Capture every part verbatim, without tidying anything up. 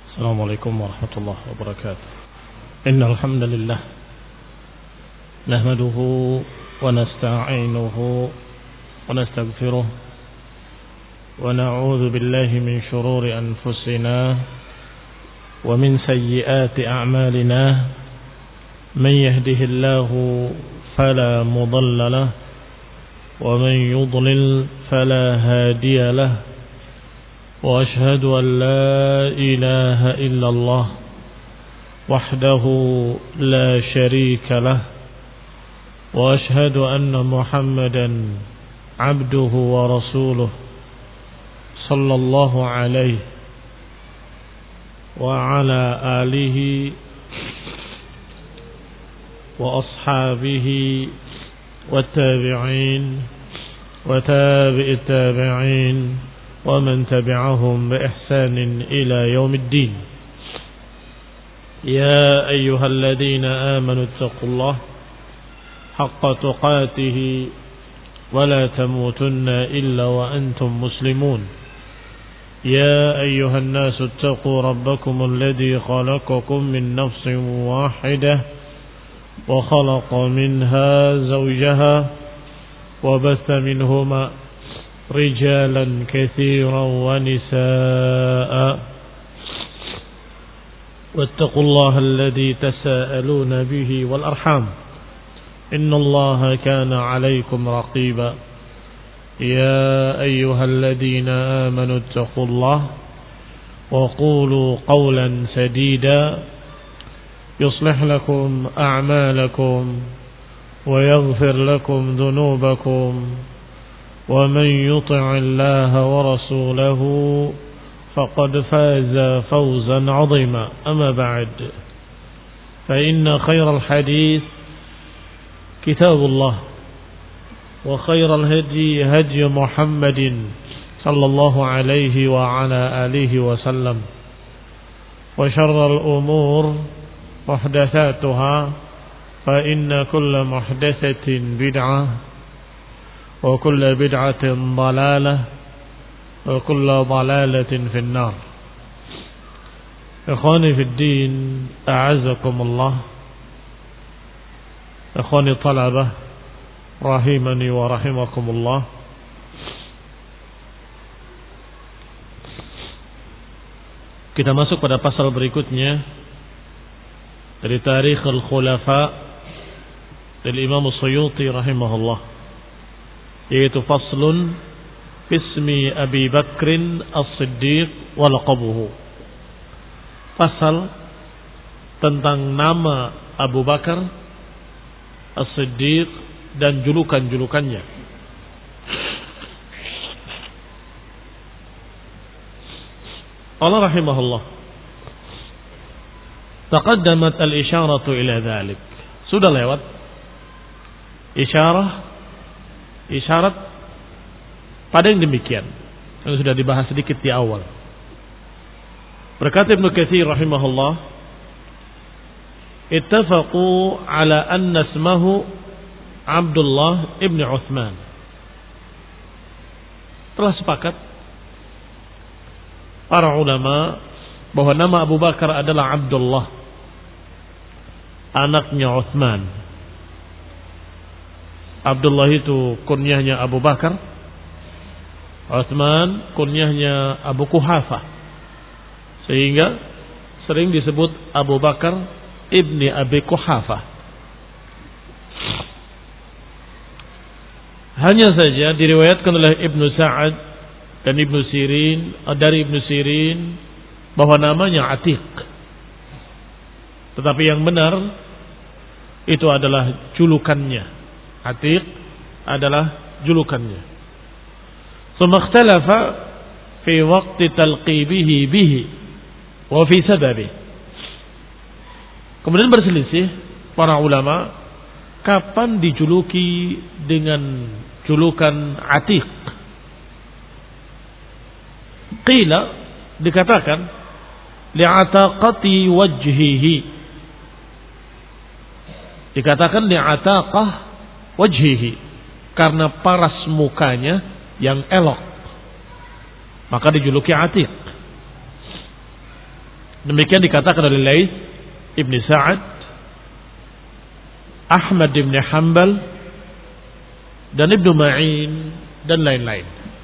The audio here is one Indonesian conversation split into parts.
السلام عليكم ورحمة الله وبركاته. إن الحمد لله نحمده ونستعينه ونستغفره ونعوذ بالله من شرور أنفسنا ومن سيئات أعمالنا. من يهده الله فلا مضل له ومن يضلل فلا هادي له. وأشهد أن لا إله إلا الله وحده لا شريك له. وأشهد أن محمدا عبده ورسوله صلى الله عليه وعلى آله وأصحابه والتابعين وتابع التابعين ومن تبعهم بإحسان إلى يوم الدين. يا أيها الذين آمنوا اتقوا الله حق تقاته ولا تموتن إلا وأنتم مسلمون. يا أيها الناس اتقوا ربكم الذي خلقكم من نفس واحدة وخلق منها زوجها وبث منهما رجالا كثيرا ونساء واتقوا الله الذي تساءلون به والأرحام إن الله كان عليكم رقيبا. يا أيها الذين آمنوا اتقوا الله وقولوا قولا سديدا يصلح لكم أعمالكم ويغفر لكم ذنوبكم ومن يطع الله ورسوله فقد فاز فوزا عظيما. أما بعد فإن خير الحديث كتاب الله وخير الهدي هدي محمد صلى الله عليه وعلى آله وسلم وشر الأمور محدثاتها فإن كل محدثة بدعة وكل بدعة ضلالة وكل ضلالة في النار. إخواني في الدين أعزكم الله. إخواني الطلبة rahimani wa rahimakumullah. Kita masuk pada pasal berikutnya dari Tarikh al-Khulafa dari Imam Suyuti rahimahullah, yaitu faslun bismi Abi Bakrin as-Siddiq wa laqabuhu. Pasal tentang nama Abu Bakar as-Siddiq dan julukan-julukannya. Allah rahimahullah, taqaddamat al-isyaratu ila dhalik. Sudah lewat isyarah, isyarat pada yang demikian yang sudah dibahas sedikit di awal. Berkata Ibnu Katsir rahimahullah, ittafaqu ala anna ismahu Abdullah ibn Uthman. Telah sepakat para ulama bahwa nama Abu Bakar adalah Abdullah, anaknya Uthman. Abdullah itu kunyahnya Abu Bakar, Uthman kunyahnya Abu Kuhafa, sehingga sering disebut Abu Bakar ibni Abi Kuhafa. Hanya saja diriwayatkan oleh Ibnu Sa'ad dan Ibnu Sirin, dari Ibnu Sirin, bahwa namanya Atiq. Tetapi yang benar itu adalah julukannya. Atiq adalah julukannya. Tsumma ikhtalafa fi waqti talqibihi bihi wa fi sababi. Kemudian berselisih para ulama kapan dijuluki dengan julukan Atiq. Qila, dikatakan li'ataqati wajhihi, dikatakan li'ataqah wajhihi, karena paras mukanya yang elok, maka dijuluki Atiq. Demikian dikatakan oleh Laits Ibn Sa'ad, Ahmad Ibn Hanbal, dan Ibnu Ma'in, dan lain-lain.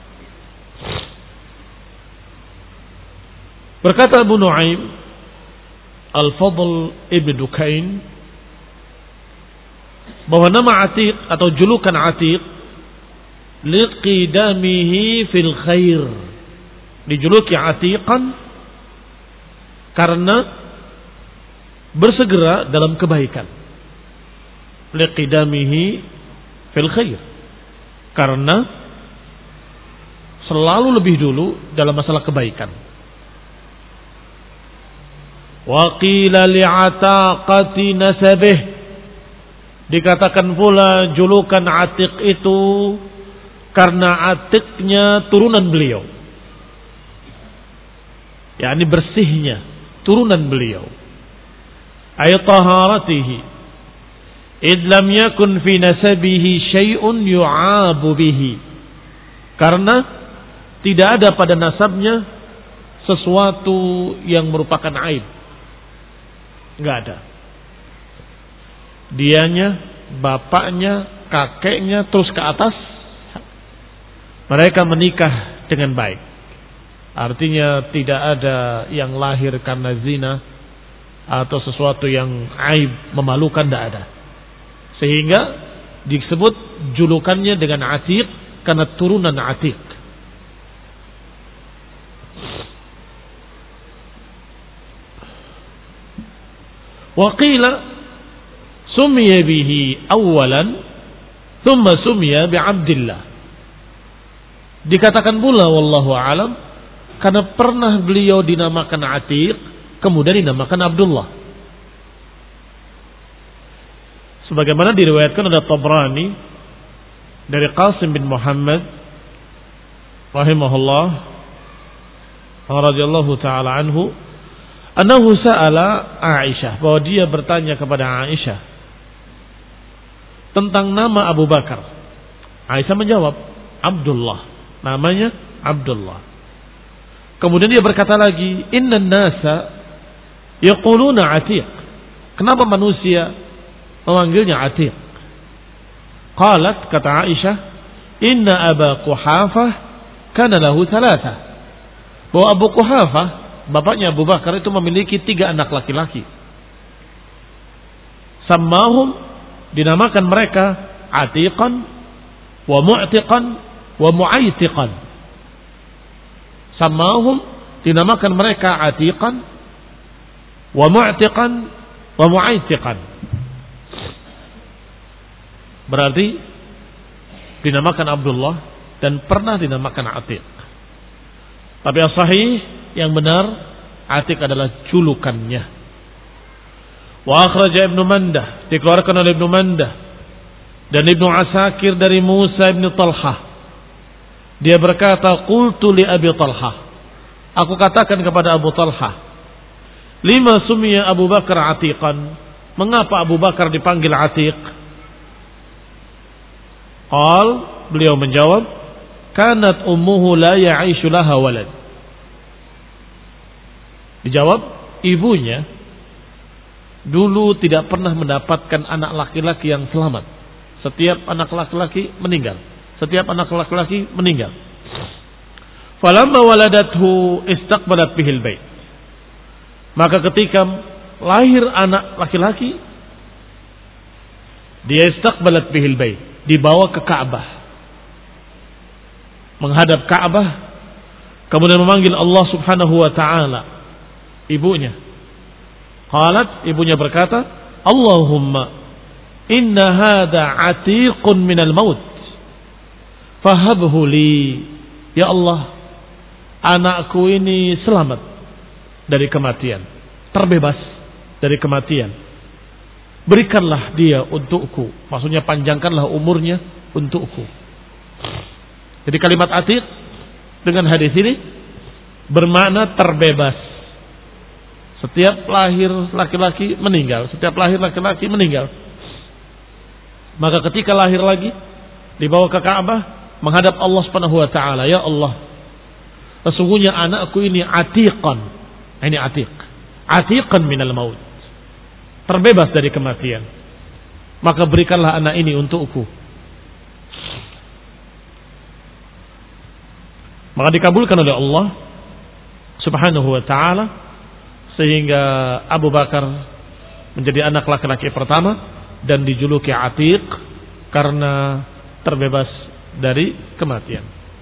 Berkata Abu Nu'aim, Al-Fadl Ibn Dukain, bahwa nama Atiq atau julukan Atiq liqidamihi fil khair, dijuluki Atiqan karena bersegera dalam kebaikan. Liqidamihi fil khair, karena selalu lebih dulu dalam masalah kebaikan. Wa qila li'ataqati nasabih, dikatakan pula julukan Atiq itu karena Atiqnya turunan beliau, yakni bersihnya turunan beliau. Ay taharatihi id lam yakun fi nasabihi syai'un yu'abu bihi, karena tidak ada pada nasabnya sesuatu yang merupakan aib. Enggak ada. Dianya, bapaknya, kakeknya, terus ke atas, mereka menikah dengan baik. Artinya tidak ada yang lahir karena zina atau sesuatu yang aib, memalukan, tidak ada. Sehingga disebut julukannya dengan Atiq karena turunan Atiq. Wa qila sumiya bihi awalan thumma sumiya bi Abdillah, dikatakan pula wallahu alam karena pernah beliau dinamakan Atiq, kemudian dinamakan Abdullah. Sebagaimana diriwayatkan oleh Tabrani dari Qasim bin Muhammad rahimahullah radhiyallahu taala anhu, annahu sa'ala Aisyah, bahwa dia bertanya kepada Aisyah tentang nama Abu Bakar. Aisyah menjawab, Abdullah, namanya Abdullah. Kemudian dia berkata lagi, innan nasa yaquluna Atiq, kenapa manusia memanggilnya Atiq? Qalat, kata Aisyah, inna Aba Quhafah kana lahu thalatha, bahwa Abu Quhafah, bapaknya Abu Bakar, itu memiliki tiga anak laki-laki. Sammahum, dinamakan mereka Atiqan wa Mu'tiqan wa Mu'aitiqan. Sammahum, dinamakan mereka Atiqan wa Mu'tiqan wa Mu'aitiqan. Berarti dinamakan Abdullah dan pernah dinamakan Atiq. Tapi yang sahih, yang benar, Atiq adalah julukannya. Wa akhraja Ibnu Mandah, dikeluarkan oleh Ibnu Mandah dan Ibnu Asakir dari Musa Ibn Talhah. Dia berkata, qultu li Abi Talhah, aku katakan kepada Abu Talhah, lima sumiya Abu Bakar Atiqan, mengapa Abu Bakar dipanggil Atiq? Qal, beliau menjawab, kanat ummuhu la ya'ishu laha walad. Dijawab, ibunya dulu tidak pernah mendapatkan anak laki-laki yang selamat. Setiap anak laki-laki meninggal. Setiap anak laki-laki meninggal. Falamma waladathu istaqbalat bihil bait. Maka ketika lahir anak laki-laki, dia istaqbalat bihil bait, dibawa ke Ka'bah, menghadap Ka'bah, kemudian memanggil Allah Subhanahu wa taala. Ibunya, qalat, ibunya berkata, Allahumma inna hadha atiqun minal maut fahabhu li, ya Allah, anakku ini selamat dari kematian, terbebas dari kematian, berikanlah dia untukku, maksudnya panjangkanlah umurnya untukku. Jadi kalimat atiq dengan hadis ini bermakna terbebas. Setiap lahir laki-laki meninggal, setiap lahir laki-laki meninggal. Maka ketika lahir lagi, dibawa ke Ka'bah, menghadap Allah Subhanahu wa taala, ya Allah, sesungguhnya anakku ini atiqan. Ini atiq, atiqan minal maut, terbebas dari kematian. Maka berikanlah anak ini untukku. Maka dikabulkan oleh Allah Subhanahu wa ta'ala, sehingga Abu Bakar menjadi anak laki-laki pertama dan dijuluki Atiq karena terbebas dari kematian.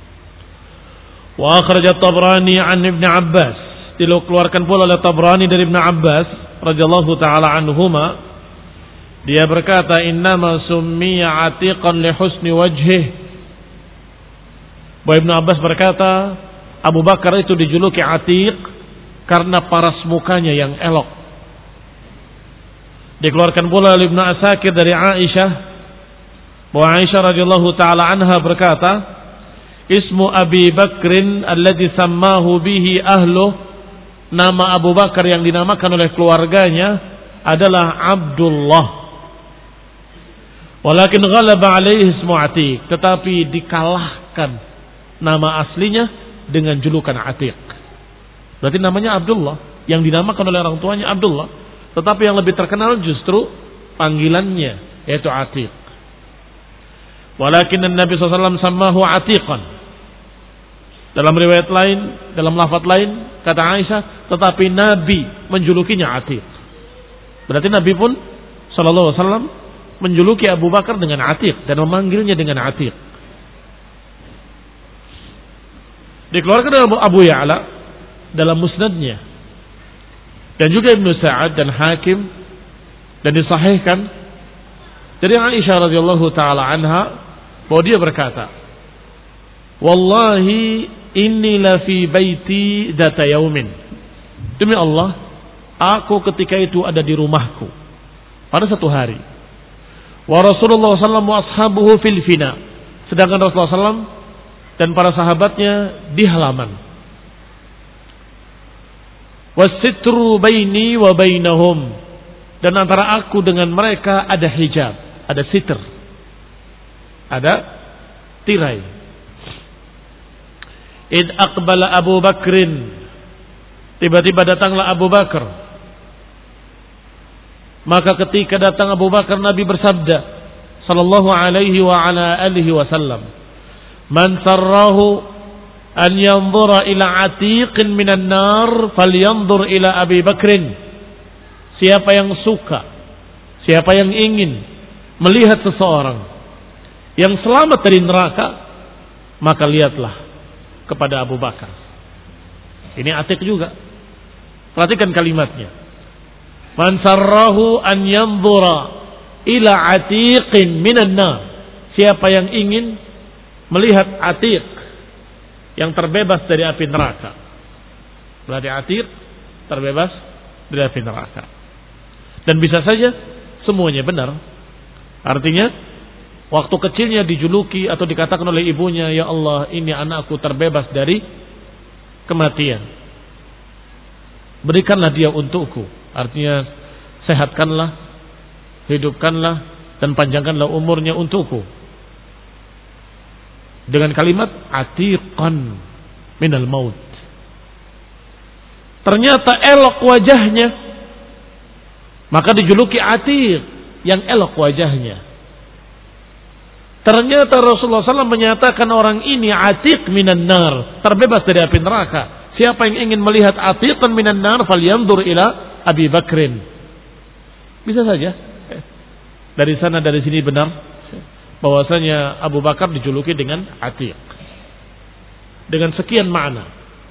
Wa akhraj at-Tabrani an Ibn Abbas, dikeluarkan pula oleh Tabrani dari Ibn Abbas radhiyallahu taala anhuma, dia berkata, innama summiya atiqan li husni wajhih. Bahwa Ibn Abbas berkata, Abu Bakar itu dijuluki Atiq karena paras mukanya yang elok. Dikeluarkan pula oleh Ibn Asakir dari Aisyah, bahwa Aisyah radhiyallahu taala anha berkata, ismu Abi Bakrin alladhi sammahu bihi ahluh, nama Abu Bakar yang dinamakan oleh keluarganya adalah Abdullah. Walakin ghalaba alaihi ismu Atiq, tetapi dikalahkan nama aslinya dengan julukan Atiq. Berarti namanya Abdullah, yang dinamakan oleh orang tuanya Abdullah, tetapi yang lebih terkenal justru panggilannya, yaitu Atiq. Walakin Nabi sallallahu alaihi wasallam sammahu Atiqan. Dalam riwayat lain, dalam lafaz lain, kata Aisyah, tetapi Nabi menjulukinya Atiq. Berarti Nabi pun sallallahu alaihi wasallam menjuluki Abu Bakar dengan Atiq dan memanggilnya dengan Atiq. Dikeluarkan oleh Abu Ya'la dalam musnadnya, dan juga Ibnu Sa'ad dan Hakim, dan disahihkan dari Aisyah radhiyallahu taala anha bahwa dia berkata, wallahi inni la fi baiti dzata yaumin, demi Allah aku ketika itu ada di rumahku pada satu hari, wa Rasulullah sallallahu alaihi wasallam wa ashabuhu fil fina, sedangkan Rasulullah sallallahu alaihi wasallam dan para sahabatnya di halaman. Wasitru baini wa bainahum, dan antara aku dengan mereka ada hijab, ada sitr, ada tirai. Id aqbala Abu Bakrin, tiba-tiba datanglah Abu Bakar. Maka ketika datang Abu Bakar, Nabi bersabda sallallahu alaihi wa ala alihi wasallam, man sarrahu an yanzura ila atiqin minan nar falyanzur ila Abi Bakrin. Siapa yang suka, siapa yang ingin melihat seseorang yang selamat dari neraka, maka lihatlah kepada Abu Bakar. Ini Atiq juga. Perhatikan kalimatnya. Man sarrahu an yanzura ila atiqin minan nar. Siapa yang ingin melihat Atiq yang terbebas dari api neraka. Berarti Atiq terbebas dari api neraka. Dan bisa saja semuanya benar. Artinya waktu kecilnya dijuluki atau dikatakan oleh ibunya, ya Allah, ini anakku terbebas dari kematian, berikanlah dia untukku. Artinya sehatkanlah, hidupkanlah, dan panjangkanlah umurnya untukku. Dengan kalimat atiqan minal maut. Ternyata elok wajahnya, maka dijuluki Atiq, yang elok wajahnya. Ternyata Rasulullah sallallahu alaihi wasallam menyatakan orang ini Atiq minan nar, terbebas dari api neraka. Siapa yang ingin melihat Atiqan minan nar falyanzur ila Abi Bakrin. Bisa saja dari sana dari sini benar bahwasanya Abu Bakar dijuluki dengan Atiq dengan sekian makna.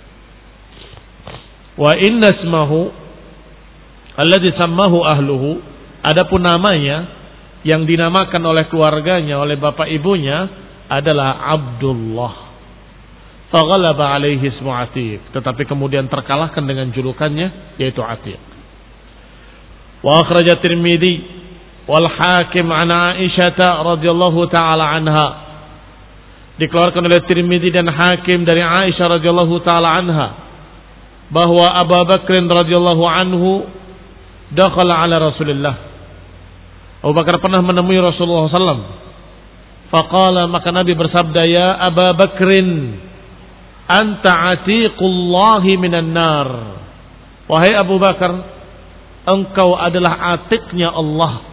Wa inna ismahu alladhi sammahu ahluhu, adapun namanya yang dinamakan oleh keluarganya, oleh bapak ibunya adalah Abdullah. Faghalaba alaihi ismu Atiq, tetapi kemudian terkalahkan dengan julukannya yaitu Atiq. Wa akhraja Tirmidzi wal Hakim an Aisyah radhiyallahu taala anha, dikeluarkan oleh Tirmidzi dan Hakim dari Aisyah radhiyallahu taala anha bahwa Abu Bakr radhiyallahu anhu dakhala ala Rasulillah. Abu Bakar pernah menemui Rasulullah sallallahu alaihi wasallam. Faqala, maka Nabi bersabda, ya Abu Bakrin anta atiqullahi minan nar. wahai Abu Bakar, engkau adalah atiknya Allah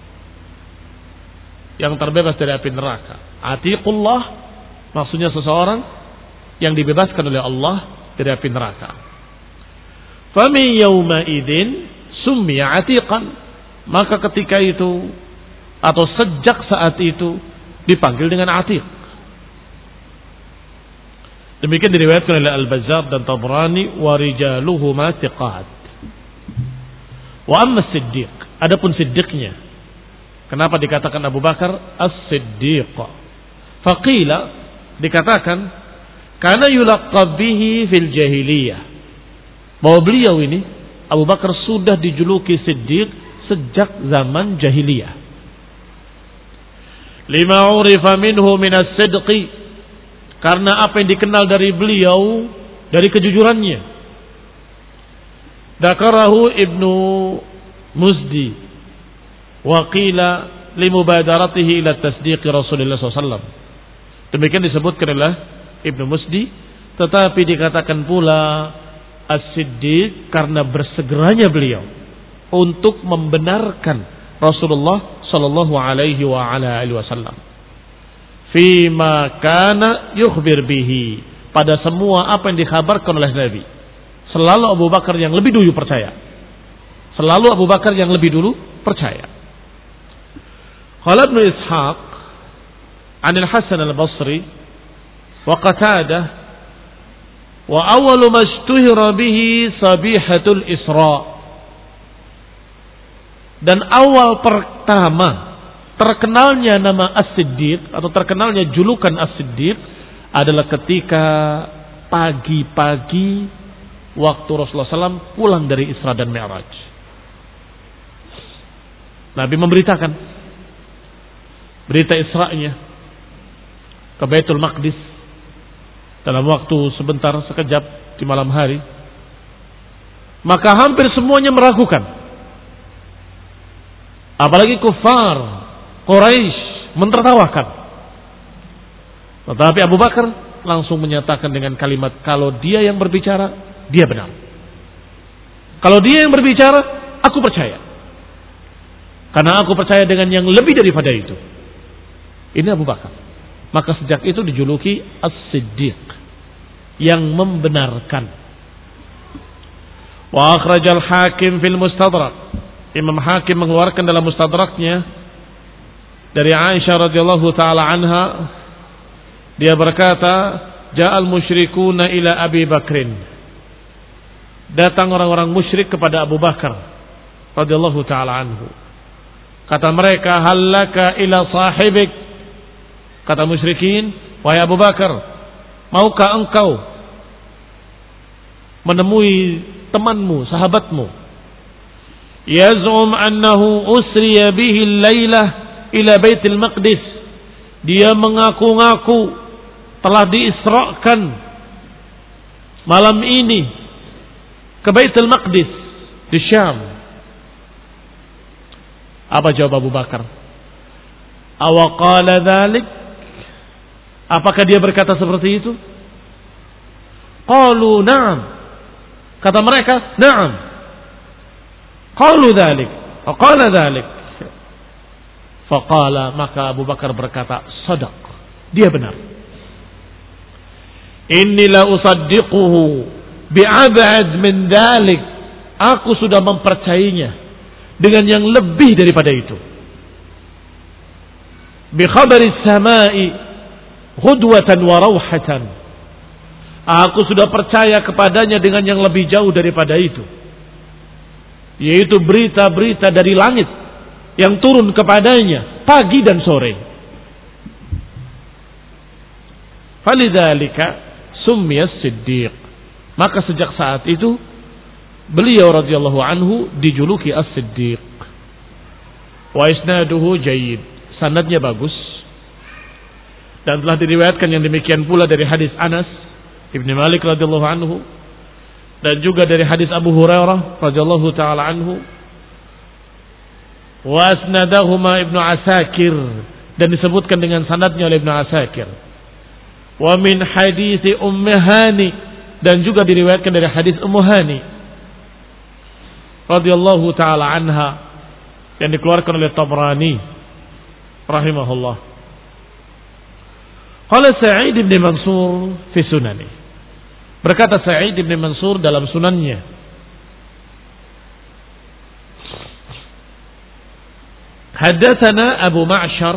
yang terbebas dari api neraka. Atiqullah maksudnya seseorang yang dibebaskan oleh Allah dari api neraka. Famin yawma idin summiya atiqan, maka ketika itu atau sejak saat itu dipanggil dengan atiq. Demikian diriwayatkan oleh Al-Bazzar dan Tabrani, wa rijaluhuma thiqat. Wa amma Siddiq, adapun Siddiqnya, kenapa dikatakan Abu Bakar As-Siddiq? Faqila, dikatakan karena yulaqab bihi fil jahiliyah, bahwa beliau ini Abu Bakar sudah dijuluki Siddiq sejak zaman jahiliyah. Lima urifa minhu min as-sidqi, karena apa yang dikenal dari beliau dari kejujurannya. Dzakarahu Ibnu Muzdi wa qila limubadaratihi ila tasdiq Rasulullah sallallahu alaihi wasallam. Demikian disebutkan oleh Ibnu Muzdi, tetapi dikatakan pula As-Siddiq karena bersegeranya beliau untuk membenarkan Rasulullah sallallahu alaihi wa ala alihi wasallam fima kana yukhbir bihi, pada semua apa yang dikhabarkan oleh Nabi. Selalu Abu Bakar yang lebih dulu percaya. Selalu Abu Bakar yang lebih dulu percaya. Qala Ibnu Ishaq an Al-Hasan Al-Basri wa Qatadah, wa awwalu ma ishtuhira bihi sabihatul Isra, dan awal pertama terkenalnya nama As-Siddiq atau terkenalnya julukan As-Siddiq adalah ketika pagi-pagi waktu Rasulullah sallallahu alaihi wasallam pulang dari Isra dan Mi'raj. Nabi memberitakan berita Isra'nya ke Baitul Maqdis dalam waktu sebentar, sekejap di malam hari. Maka hampir semuanya meragukan, apalagi kufar Quraisy mentertawakan. Tetapi Abu Bakar langsung menyatakan dengan kalimat, kalau dia yang berbicara, dia benar. Kalau dia yang berbicara, aku percaya. Karena aku percaya dengan yang lebih daripada itu. Ini Abu Bakar. Maka sejak itu dijuluki As-Siddiq, yang membenarkan. Wa akhrajal Hakim fil Mustadrak, Imam Hakim mengeluarkan dalam Mustadraknya dari Aisyah radhiyallahu taala anha, dia berkata, ja'al musyrikuna ila Abi Bakrin, datang orang-orang musyrik kepada Abu Bakar radhiyallahu taala anhu. Kata mereka, hallaka ila sahibik, kata musyrikin, wahai Abu Bakar, maukah engkau menemui temanmu, sahabatmu, yaz'um annahu usriya bihi al-lailah ila Baitul Maqdis, dia mengaku-ngaku telah diisrakan malam ini ke Baitul Maqdis di Syam. Apa jawab Abu Bakar? Awaqala dzalik, apakah dia berkata seperti itu? Qalu na'am, kata mereka na'am. Qalu dzalik, faqala dzalik, faqala, maka Abu Bakar berkata, sadaq, dia benar. Inni la usaddiquhu bi'ab'ad min dzalik, aku sudah mempercayainya dengan yang lebih daripada itu. Bi khabaris samai ghudwatan wa rawhatan, aku sudah percaya kepadanya dengan yang lebih jauh daripada itu, yaitu berita-berita dari langit yang turun kepadanya pagi dan sore. Falidzalika summiya Siddiq, maka sejak saat itu beliau radhiyallahu anhu dijuluki As-Siddiq. Wa isnaduhu jayyid, sanadnya bagus, dan telah diriwayatkan yang demikian pula dari hadis Anas Ibn Malik radhiyallahu anhu, dan juga dari hadis Abu Hurairah radhiyallahu taala anhu. Wa asnadahuma Ibnu Asakir, dan disebutkan dengan sanadnya oleh Ibnu Asakir. Wa min hadis Ummu Hani, dan juga diriwayatkan dari hadis Ummu Hani radhiyallahu taala anha yang dikeluarkan oleh Tabrani rahimahullah. Qala Sa'id bin Mansur fi sunani. Berkata Sa'id bin Mansur dalam sunannya, Haddatsana Abu Ma'syar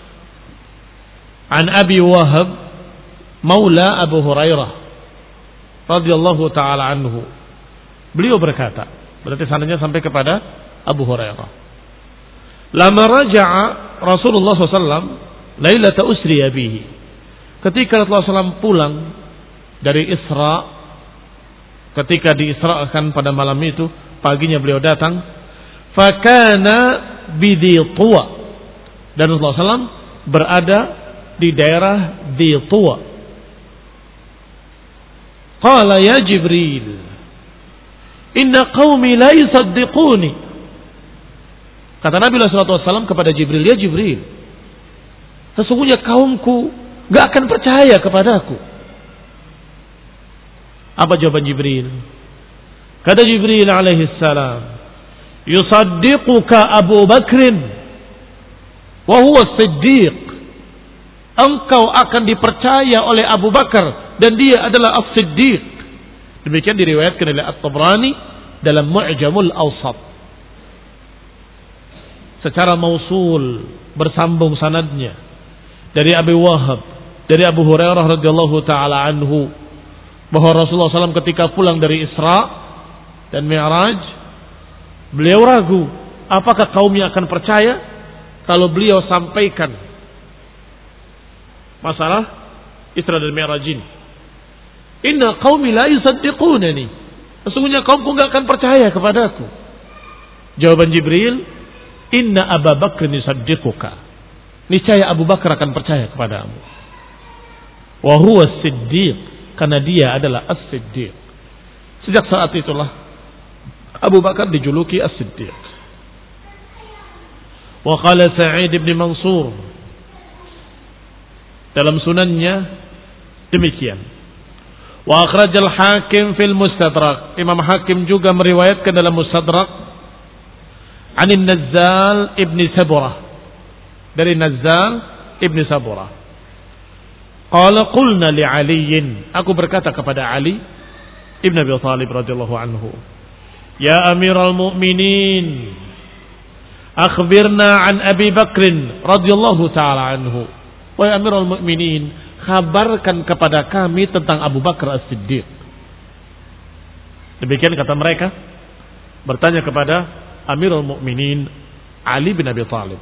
an Abi Wahab maula Abu Hurairah radhiyallahu taala anhu. Beliau berkata, berarti sanadnya sampai kepada Abu Hurairah. Lama raja'a Rasulullah sallallahu alaihi wasallam lailata usriya bihi. Ketika Rasulullah sallallahu alaihi wasallam pulang dari Isra, ketika diisrakan pada malam itu, paginya beliau datang, fakana bidhi tuwa, dan Rasulullah sallallahu alaihi wasallam berada di daerah di Tuwa. Qala ya Jibril, inna qaumi la yusaddiquni. Kata Nabi sallallahu alaihi wasallam kepada Jibril, ya Jibril, sesungguhnya kaumku gak akan percaya kepadaku. Apa jawaban Jibril? Kata Jibril alaihi salam, yusaddiquka Abu Bakrin wa huwa Siddiq. Engkau akan dipercaya oleh Abu Bakar dan dia adalah As-Siddiq. Demikian diriwayatkan oleh At-Tabrani dalam Mu'jamul Awsat. Secara mausul, bersambung sanadnya dari Abi Wahab, dari Abu Hurairah radhiyallahu taala anhu, bahwa Rasulullah sallallahu alaihi wasallam ketika pulang dari Isra dan Mi'raj, beliau ragu apakah kaumnya akan percaya kalau beliau sampaikan masalah Isra dan Mi'raj ini. Inna qaumi la yusaddiqunani. Sesungguhnya kaumku enggak akan percaya kepadaku. Jawaban Jibril, inna Abu Bakr yusaddiquka. Niscaya Abu Bakar akan percaya kepadamu. Wa huwa Siddiq, karena dia adalah As-Siddiq. Sejak saat itulah Abu Bakar dijuluki As-Siddiq. Wa qala Sa'id bin Mansur dalam sunannya demikian. Wa akhrajal Hakim fil Mustadrak. Imam Hakim juga meriwayatkan dalam Mustadrak anin Nazzal ibn Saburah, dari Nazzal ibn Saburah. Qala qulna li Ali, aku berkata kepada Ali ibn Abi Thalib radhiyallahu anhu, ya Amiral Mu'minin, akhbirna an Abi Bakr radhiyallahu taala anhu. Wahai Amirul Mukminin, kabarkan kepada kami tentang Abu Bakar As-Siddiq. Demikian kata mereka, bertanya kepada Amirul Mukminin Ali bin Abi Thalib.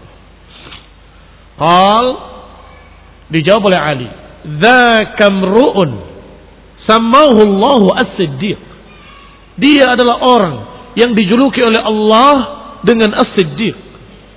Qal, dijawab oleh Ali, dzaka mru'un sammahu Allahu As-Siddiq. Dia adalah orang yang dijuluki oleh Allah dengan As-Siddiq.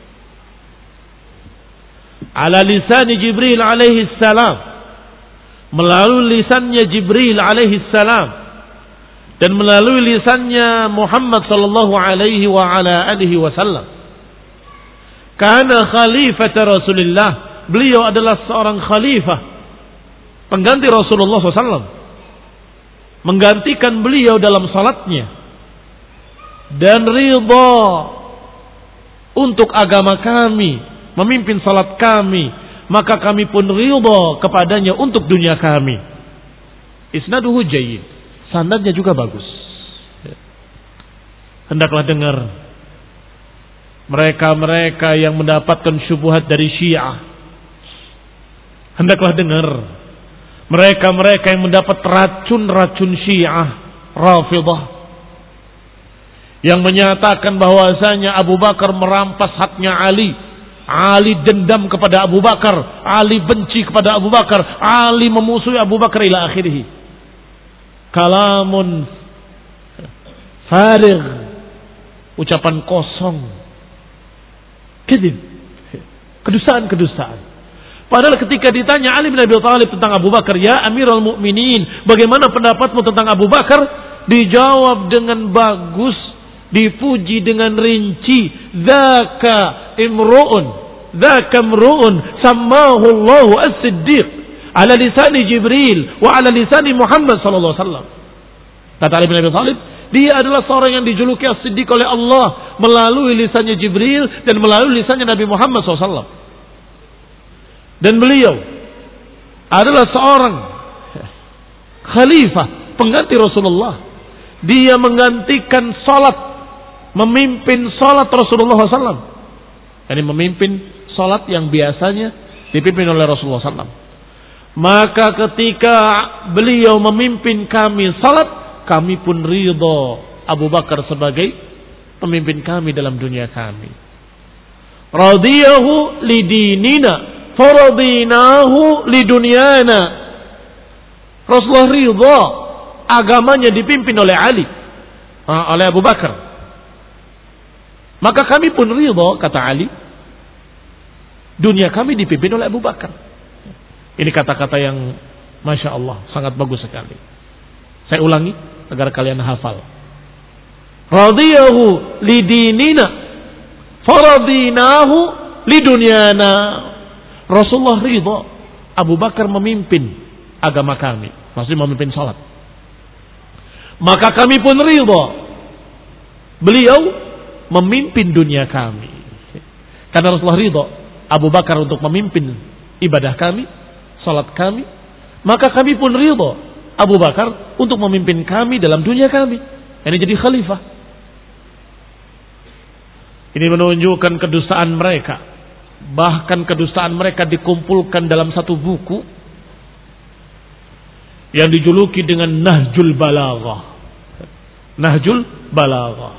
Ala lisan Jibril alaihi salam, melalui lisannya Jibril alaihi salam dan melalui lisannya Muhammad sallallahu alaihi wa ala alihi wasallam. Kana khalifata Rasulullah, beliau adalah seorang khalifah, pengganti Rasulullah sallallahu alaihi wasallam, menggantikan beliau dalam salatnya, dan ridha untuk agama kami, memimpin salat kami, maka kami pun ridha kepadanya untuk dunia kami. Isnaduhu jayyid, sanadnya juga bagus. Hendaklah dengar mereka-mereka yang mendapatkan syubhat dari Syiah. Hendaklah dengar mereka-mereka yang mendapat racun-racun Syiah Rafidah, yang menyatakan bahwasanya Abu Bakar merampas haknya Ali, Ali dendam kepada Abu Bakar, Ali benci kepada Abu Bakar, Ali memusuhi Abu Bakar ila akhirih. Kalamun farigh, ucapan kosong, kedzib, kedustaan-kedustaan. Padahal ketika ditanya Ali bin Abi Thalib tentang Abu Bakar, ya Amirul Mukminin, bagaimana pendapatmu tentang Abu Bakar? Dijawab dengan bagus, dipuji dengan rinci. Dzaka imru'un, dzaka imru'un sammahu Allahu As-Siddiq ala lisani Jibril wa ala lisani Muhammad sallallahu alaihi wasallam. Kata Ali bin Abi Thalib, Dia adalah seorang yang dijuluki As-Siddiq oleh Allah melalui lisannya Jibril dan melalui lisannya Nabi Muhammad shallallahu alaihi wasallam. Dan beliau adalah seorang khalifah, pengganti Rasulullah. Dia menggantikan salat, memimpin salat Rasulullah shallallahu alaihi wasallam. Yani memimpin salat yang biasanya dipimpin oleh Rasulullah shallallahu alaihi wasallam. Maka ketika beliau memimpin kami salat, kami pun ridho Abu Bakar sebagai pemimpin kami dalam dunia kami. Radiyahu lidinina, faradinahu lidunyana. Rasulullah ridho agamanya dipimpin oleh Ali, oleh Abu Bakar. Maka kami pun ridho, kata Ali, dunia kami dipimpin oleh Abu Bakar. Ini kata-kata yang Masya Allah sangat bagus sekali. Saya ulangi agar kalian hafal. Radiyahu lidinina, faradinahu lidunyana. Rasulullah ridha Abu Bakar memimpin agama kami, maksudnya memimpin salat. Maka kami pun ridha beliau memimpin dunia kami. Karena Rasulullah ridha Abu Bakar untuk memimpin ibadah kami, salat kami, maka kami pun ridha Abu Bakar untuk memimpin kami dalam dunia kami. Ini jadi khalifah. Ini menunjukkan kedustaan mereka. Bahkan kedustaan mereka dikumpulkan dalam satu buku yang dijuluki dengan Nahjul Balaghah. Nahjul Balaghah.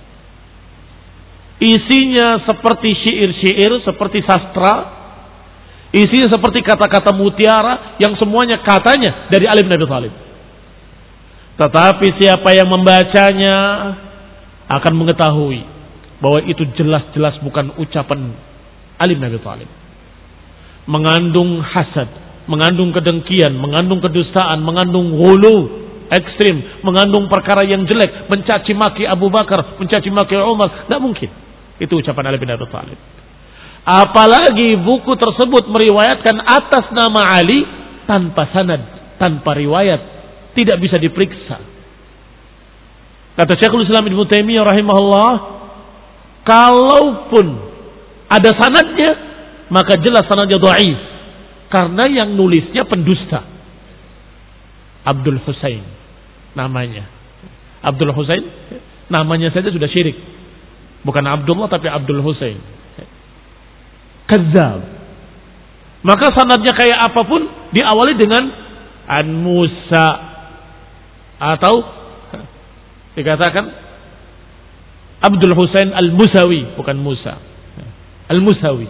Isinya seperti syair-syair, seperti sastra. Isinya seperti kata-kata mutiara yang semuanya katanya dari Ali bin Abi Thalib. Tetapi siapa yang membacanya akan mengetahui bahwa itu jelas-jelas bukan ucapan Ali bin Abi Thalib. Mengandung hasad, mengandung kedengkian, mengandung kedustaan, mengandung ghulu ekstrim, mengandung perkara yang jelek, mencaci maki Abu Bakar, mencaci maki Umar. Tidak mungkin. Itu ucapan Ali bin Abi Thalib. Apalagi buku tersebut meriwayatkan atas nama Ali tanpa sanad, tanpa riwayat, tidak bisa diperiksa. Kata Syekhul Islam Ibnu Taimiyah rahimahullah, kalaupun ada sanadnya, maka jelas sanadnya dhaif, karena yang nulisnya pendusta. Abdul Husain namanya. Abdul Husain namanya saja sudah syirik. Bukan Abdullah tapi Abdul Husain. Kadzab. Maka sanadnya kayak apapun diawali dengan an Musa atau dikatakan Abdul Husain Al-Musawi, bukan Musa. Al-Musawi.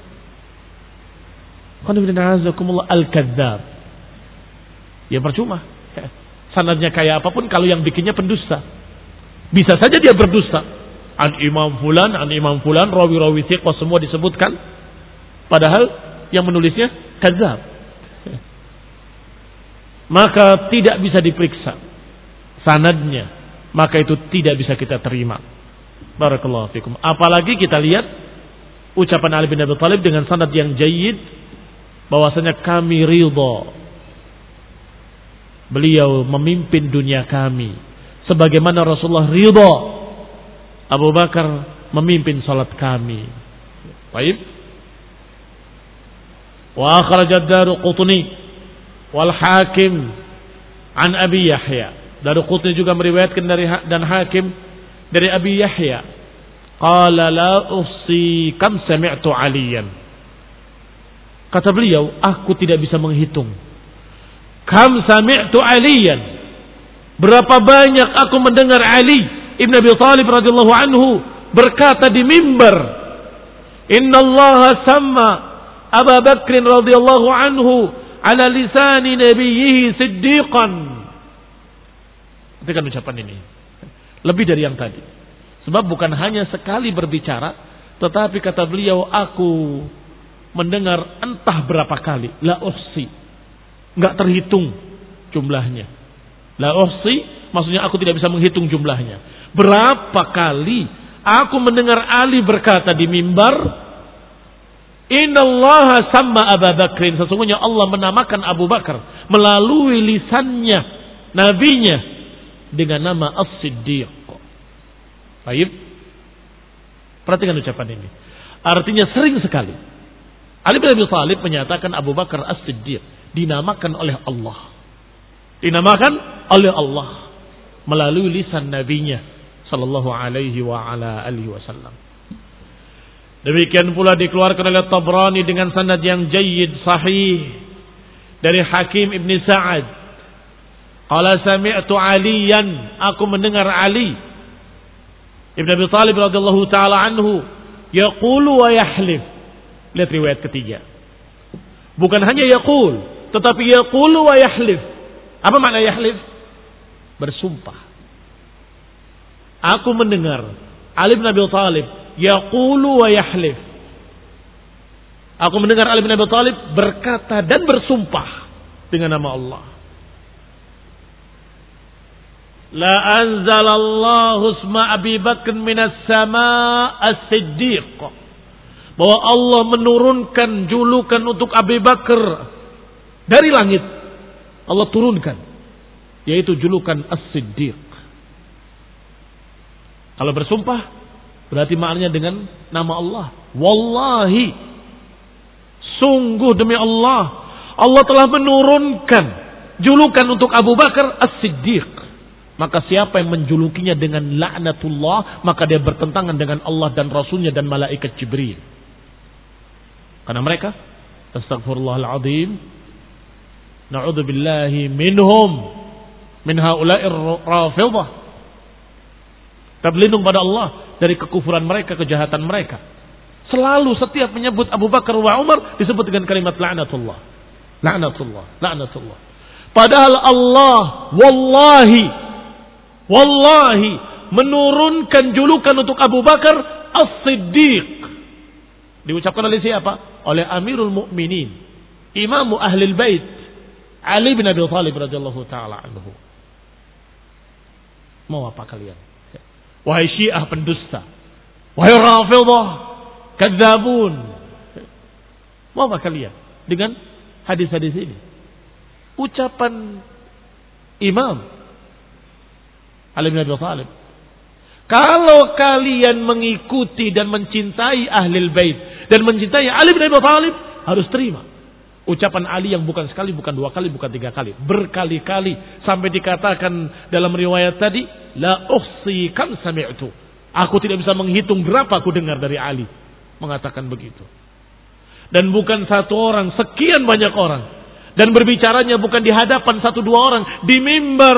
Al-Kadzab. Ya percuma. Sanadnya kayak apapun kalau yang bikinnya pendusta. Bisa saja dia berdusta. An Imam Fulan, an Imam Fulan, rawi-rawi thiqah semua disebutkan. Padahal yang menulisnya kadzab. Maka tidak bisa diperiksa sanadnya. Maka itu tidak bisa kita terima. Barakallahu fikum. Apalagi kita lihat ucapan Ali bin Abi Thalib dengan sanad yang jayyid, bahwasanya kami ridha beliau memimpin dunia kami sebagaimana Rasulullah ridha Abu Bakar memimpin salat kami. Baik. Wa akhraj ad-Daruqutni wal Hakim an Abi Yahya. Daruqutni juga meriwayatkan dari dan Hakim dari Abi Yahya. Qala la ufsi kam sami'tu Aliyan. Kata beliau, aku tidak bisa menghitung. Kam sami'tu Aliyan. Berapa banyak aku mendengar Ali Ibn Abi Thalib radhiyallahu anhu berkata di mimbar, Inna Allah sama Abu Bakr radhiyallahu anhu ala lisani nabiyhi siddiqan. Perhatikan ucapan ini. Lebih dari yang tadi. Sebab bukan hanya sekali berbicara, tetapi kata beliau, aku mendengar entah berapa kali. La uhsi. Enggak terhitung jumlahnya. La uhsi, maksudnya aku tidak bisa menghitung jumlahnya. Berapa kali aku mendengar Ali berkata di mimbar, Innallaha sama Abu Bakrin. Sesungguhnya Allah menamakan Abu Bakar melalui lisannya, nabinya, dengan nama As-Siddiq. Baik. Perhatikan ucapan ini. Artinya sering sekali Ali bin Abi Thalib menyatakan Abu Bakar As-Siddiq dinamakan oleh Allah. Dinamakan oleh Allah melalui lisan nabinya sallallahu alaihi wa ala alihi wasallam. Demikian pula dikeluarkan oleh Tabrani dengan sanad yang jayyid sahih dari Hakim Ibn Sa'ad. Qala sami'tu Aliyan, aku mendengar Ali Ibn Abi Thalib radhiyallahu taala anhu yaqulu wa yahlif. Lihat riwayat ketiga. Bukan hanya yaqul, tetapi yaqulu wa yahlif. Apa makna yahlif? Bersumpah. Aku mendengar Ali bin Abi Thalib yaqulu wa yahlif. Aku mendengar Ali bin Abi Thalib berkata dan bersumpah dengan nama Allah. La anzalallahu isma Abi Bakr minas sama' as-Siddiq. Bahwa Allah menurunkan julukan untuk Abi Bakar dari langit. Allah turunkan, yaitu julukan As-Siddiq. Kalau bersumpah berarti maknanya dengan nama Allah. Wallahi, sungguh demi Allah, Allah telah menurunkan julukan untuk Abu Bakar As-Siddiq. Maka siapa yang menjulukinya dengan laknatullah, maka dia bertentangan dengan Allah dan Rasulnya dan malaikat Jibril. Karena mereka, astagfirullahaladzim, na'udzubillahi minhum, min haula'ir rafidah. Kita berlindung pada Allah dari kekufuran mereka, kejahatan mereka. Selalu setiap menyebut Abu Bakar wa Umar disebut dengan kalimat la'natullah. La'natullah, la'natullah. Padahal Allah, wallahi, wallahi menurunkan julukan untuk Abu Bakar As-Siddiq. Diucapkan oleh siapa? Oleh Amirul Mukminin, Imam Ahlul Bait, Ali bin Abi Thalib radhiyallahu taala anhu. Mau apa kalian? Wahai Syiah pendusta, wahai Rafidhah kadzabun. Mau apa kalian dengan hadis-hadis ini? Ucapan Imam Ali bin Abi Thalib. Kalau kalian mengikuti dan mencintai Ahlul Bait dan mencintai Ali bin Abi Thalib, harus terima ucapan Ali yang bukan sekali, bukan dua kali, bukan tiga kali, berkali-kali, sampai dikatakan dalam riwayat tadi, la uhsi kam sami'tu. Aku tidak bisa menghitung berapa aku dengar dari Ali mengatakan begitu. Dan bukan satu orang, sekian banyak orang. Dan berbicaranya bukan di hadapan satu dua orang, di mimbar.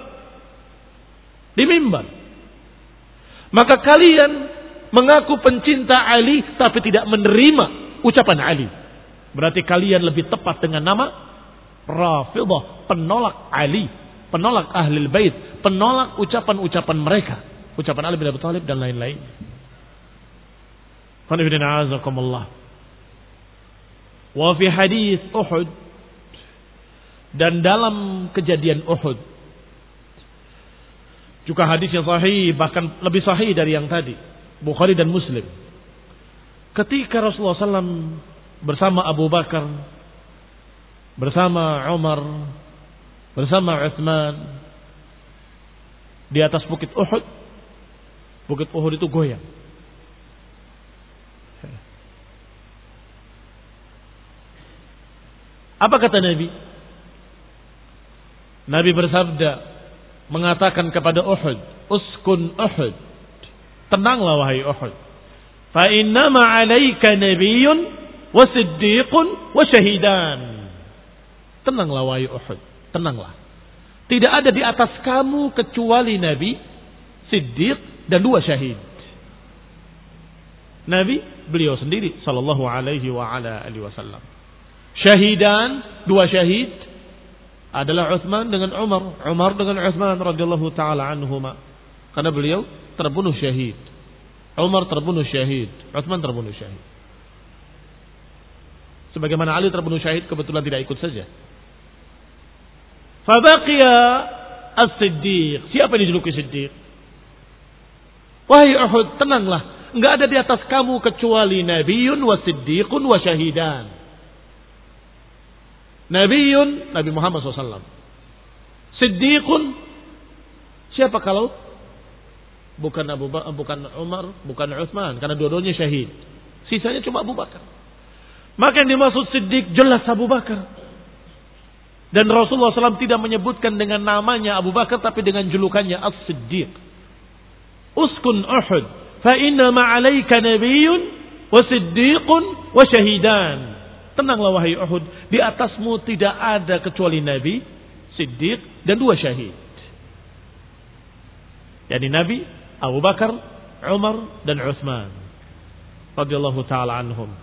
Di mimbar. Maka kalian mengaku pencinta Ali tapi tidak menerima ucapan Ali. Berarti kalian lebih tepat dengan nama Rafidhah, penolak Ali, penolak Ahlul Bait, penolak ucapan-ucapan mereka, ucapan Ali bin Abi Thalib dan lain-lain. Wa fi hadis Uhud, dan dalam kejadian Uhud juga hadis yang sahih, bahkan lebih sahih dari yang tadi, Bukhari dan Muslim. Ketika Rasulullah sallallahu alaihi wasallam bersama Abu Bakar, bersama Umar, bersama Utsman di atas bukit Uhud, bukit Uhud itu goyang. Apa kata Nabi? Nabi bersabda, mengatakan kepada Uhud, uskun Uhud, tenanglah wahai Uhud, fa innama 'alaika nabiyyun wa siddiqun wa syahidan. Tenanglah wahai Uhud, tenanglah. Tidak ada di atas kamu kecuali Nabi, Siddiq dan dua syahid. Nabi beliau sendiri sallallahu alaihi wa ala alihi wasallam. Syahidan, dua syahid adalah Utsman dengan Umar, Umar dengan Utsman radhiyallahu taala anhuma. Karena beliau terbunuh syahid. Umar terbunuh syahid, Utsman terbunuh syahid. Sebagaimana Ali terbunuh syahid kebetulan tidak ikut saja. Fabaqiya As-Siddiq. Siapa yang dijuluki Siddiq? Wahai Uhud, tenanglah. Enggak ada di atas kamu kecuali Nabiyyun wa Siddiqun wa syahidan. Nabiyyun, Nabi Muhammad shallallahu alaihi wasallam. Siddiqun, Siapa kalau bukan Abu Bakar, bukan Umar, bukan Utsman, karena dua-duanya syahid. Sisanya cuma Abu Bakar. Maka yang dimaksud Siddiq jelas Abu Bakar. Dan Rasulullah shallallahu alaihi wasallam tidak menyebutkan dengan namanya Abu Bakar, tapi dengan julukannya As-Siddiq. Uskun Uhud, fa inna ma'alaika nabiyyun wa siddiqun wa syahidan. Tenanglah wahai Uhud, di atasmu tidak ada kecuali Nabi, Siddiq, dan dua syahid. Yani Nabi, Abu Bakar, Umar, dan Utsman radhiyallahu taala anhum.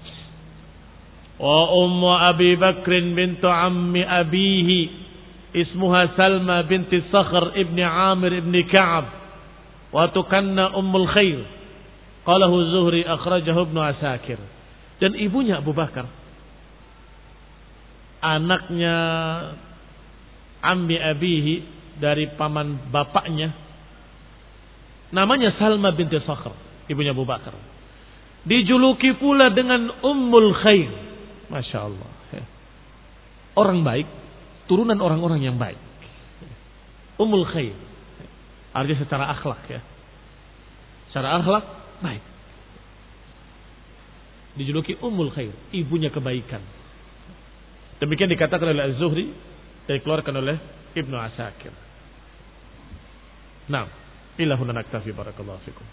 Wa ummu Abi Bakr bintu ammi abihi ismuha Salma binti Sakhr ibni Amir ibni Ka'ab wa tukanna Ummul Khair. Qalahu Zuhri akhrajahu Ibnu Asakir. Dan ibunya Abu Bakar, anaknya ammi abihi, dari paman bapaknya, namanya Salma binti Sakhr, ibunya Abu Bakar. Dijuluki pula dengan Ummul Khair. Masya Allah. Orang baik, turunan orang-orang yang baik. Ummul Khair. Artinya secara akhlak ya. Secara akhlak baik. Dijuluki Ummul Khair, ibunya kebaikan. Demikian dikatakan oleh Az-Zuhri dan dikeluarkan oleh Ibnu Asakir. Nah, ilahuna naktafi, barakallahu fikum.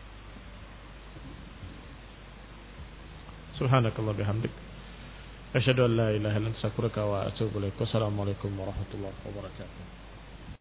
Subhanakallah bihamdik. Asyhadu an la ilaha illa anta astaghfiruka wa atubu ilaik. Wassalamualaikum warahmatullahi wabarakatuh.